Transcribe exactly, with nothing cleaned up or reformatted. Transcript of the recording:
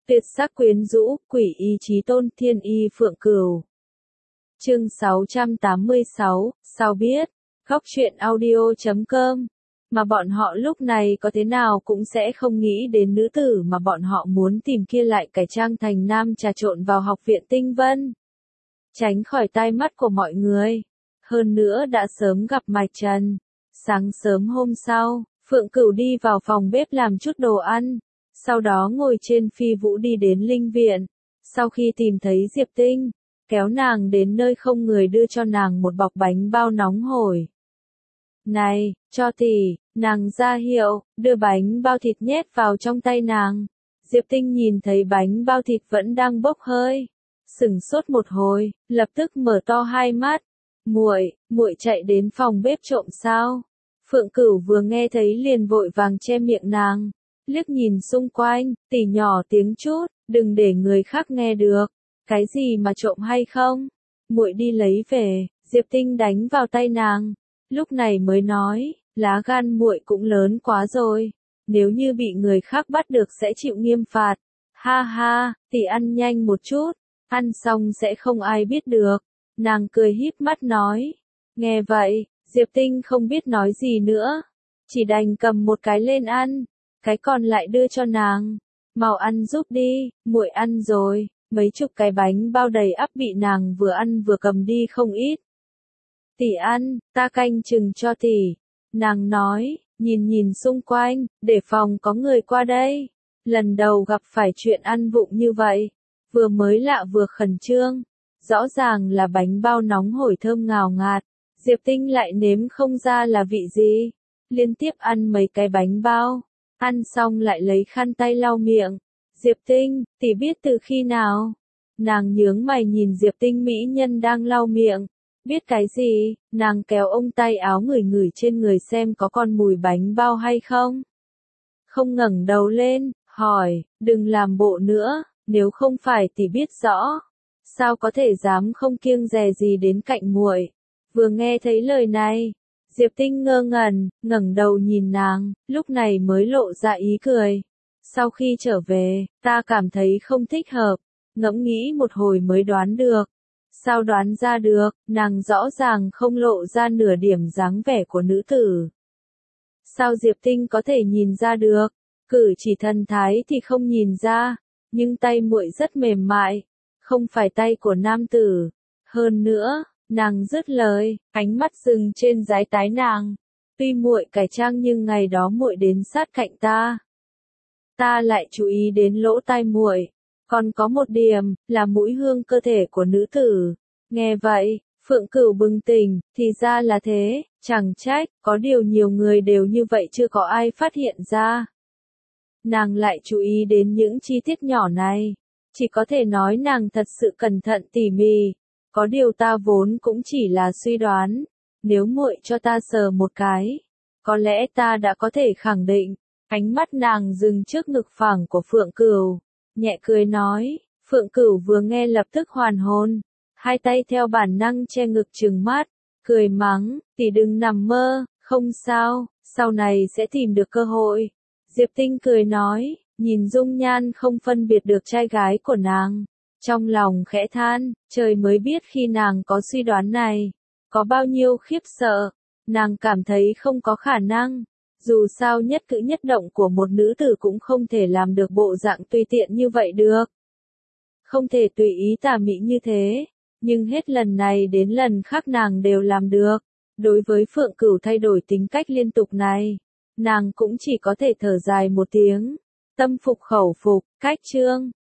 Tuyệt sắc quyến rũ, quỷ y chí tôn, thiên y phượng cửu. Chương sáu trăm tám mươi sáu, sao biết? Góc truyện audio chấm com. Mà bọn họ lúc này có thế nào cũng sẽ không nghĩ đến nữ tử mà bọn họ muốn tìm kia lại cải trang thành nam trà trộn vào học viện Tinh Vân. Tránh khỏi tai mắt của mọi người. Hơn nữa đã sớm gặp Mạch Trần. Sáng sớm hôm sau, Phượng Cửu đi vào phòng bếp làm chút đồ ăn. Sau đó ngồi trên phi vũ đi đến linh viện. Sau khi tìm thấy Diệp Tinh, kéo nàng đến nơi không người đưa cho nàng một bọc bánh bao nóng hổi. Này, cho tỷ, nàng ra hiệu, đưa bánh bao thịt nhét vào trong tay nàng. Diệp Tinh nhìn thấy bánh bao thịt vẫn đang bốc hơi, sửng sốt một hồi, lập tức mở to hai mắt. Muội, muội chạy đến phòng bếp trộm sao? Phượng Cửu vừa nghe thấy liền vội vàng che miệng nàng, liếc nhìn xung quanh, tỷ nhỏ tiếng chút, đừng để người khác nghe được. Cái gì mà trộm hay không? Muội đi lấy về. Diệp Tinh đánh vào tay nàng, lúc này mới nói, lá gan muội cũng lớn quá rồi, nếu như bị người khác bắt được sẽ chịu nghiêm phạt. Ha ha, tỷ ăn nhanh một chút, ăn xong sẽ không ai biết được. Nàng cười híp mắt nói. Nghe vậy, Diệp Tinh không biết nói gì nữa, chỉ đành cầm một cái lên ăn, cái còn lại đưa cho nàng. Mau ăn giúp đi, muội ăn rồi. Mấy chục cái bánh bao đầy ắp bị nàng vừa ăn vừa cầm đi không ít. Tỷ ăn, ta canh chừng cho tỷ. Nàng nói, nhìn nhìn xung quanh, để phòng có người qua đây. Lần đầu gặp phải chuyện ăn vụng như vậy, vừa mới lạ vừa khẩn trương. Rõ ràng là bánh bao nóng hổi thơm ngào ngạt, Diệp Tinh lại nếm không ra là vị gì. Liên tiếp ăn mấy cái bánh bao, ăn xong lại lấy khăn tay lau miệng. Diệp Tinh, tỷ biết từ khi nào? Nàng nhướng mày nhìn Diệp Tinh mỹ nhân đang lau miệng. Biết cái gì? Nàng kéo ông tay áo ngửi ngửi trên người xem có còn mùi bánh bao hay không. Không ngẩng đầu lên, hỏi, đừng làm bộ nữa, nếu không phải tỷ biết rõ. Sao có thể dám không kiêng dè gì đến cạnh muội? Vừa nghe thấy lời này, Diệp Tinh ngơ ngẩn, ngẩng đầu nhìn nàng, lúc này mới lộ ra ý cười. Sau khi trở về, ta cảm thấy không thích hợp, ngẫm nghĩ một hồi mới đoán được. Sao đoán ra được, nàng rõ ràng không lộ ra nửa điểm dáng vẻ của nữ tử. Sao Diệp Tinh có thể nhìn ra được, cử chỉ thần thái thì không nhìn ra, nhưng tay muội rất mềm mại, không phải tay của nam tử. Hơn nữa, nàng dứt lời, ánh mắt dừng trên dái tái nàng. Tuy muội cải trang nhưng ngày đó muội đến sát cạnh ta, ta lại chú ý đến lỗ tai muội, còn có một điểm, là mũi hương cơ thể của nữ tử. Nghe vậy, Phượng Cửu bừng tỉnh, thì ra là thế, chẳng trách, có điều nhiều người đều như vậy chưa có ai phát hiện ra. Nàng lại chú ý đến những chi tiết nhỏ này, chỉ có thể nói nàng thật sự cẩn thận tỉ mỉ. Có điều ta vốn cũng chỉ là suy đoán, nếu muội cho ta sờ một cái, có lẽ ta đã có thể khẳng định. Ánh mắt nàng dừng trước ngực phẳng của Phượng Cửu, nhẹ cười nói. Phượng Cửu vừa nghe lập tức hoàn hồn, hai tay theo bản năng che ngực trừng mắt, cười mắng, tỷ đừng nằm mơ, không sao, sau này sẽ tìm được cơ hội. Diệp Tinh cười nói, nhìn dung nhan không phân biệt được trai gái của nàng, trong lòng khẽ than, trời mới biết khi nàng có suy đoán này, có bao nhiêu khiếp sợ. Nàng cảm thấy không có khả năng. Dù sao nhất cử nhất động của một nữ tử cũng không thể làm được bộ dạng tùy tiện như vậy được. Không thể tùy ý tà mị như thế, nhưng hết lần này đến lần khác nàng đều làm được. Đối với Phượng Cửu thay đổi tính cách liên tục này, nàng cũng chỉ có thể thở dài một tiếng, tâm phục khẩu phục. Cách chương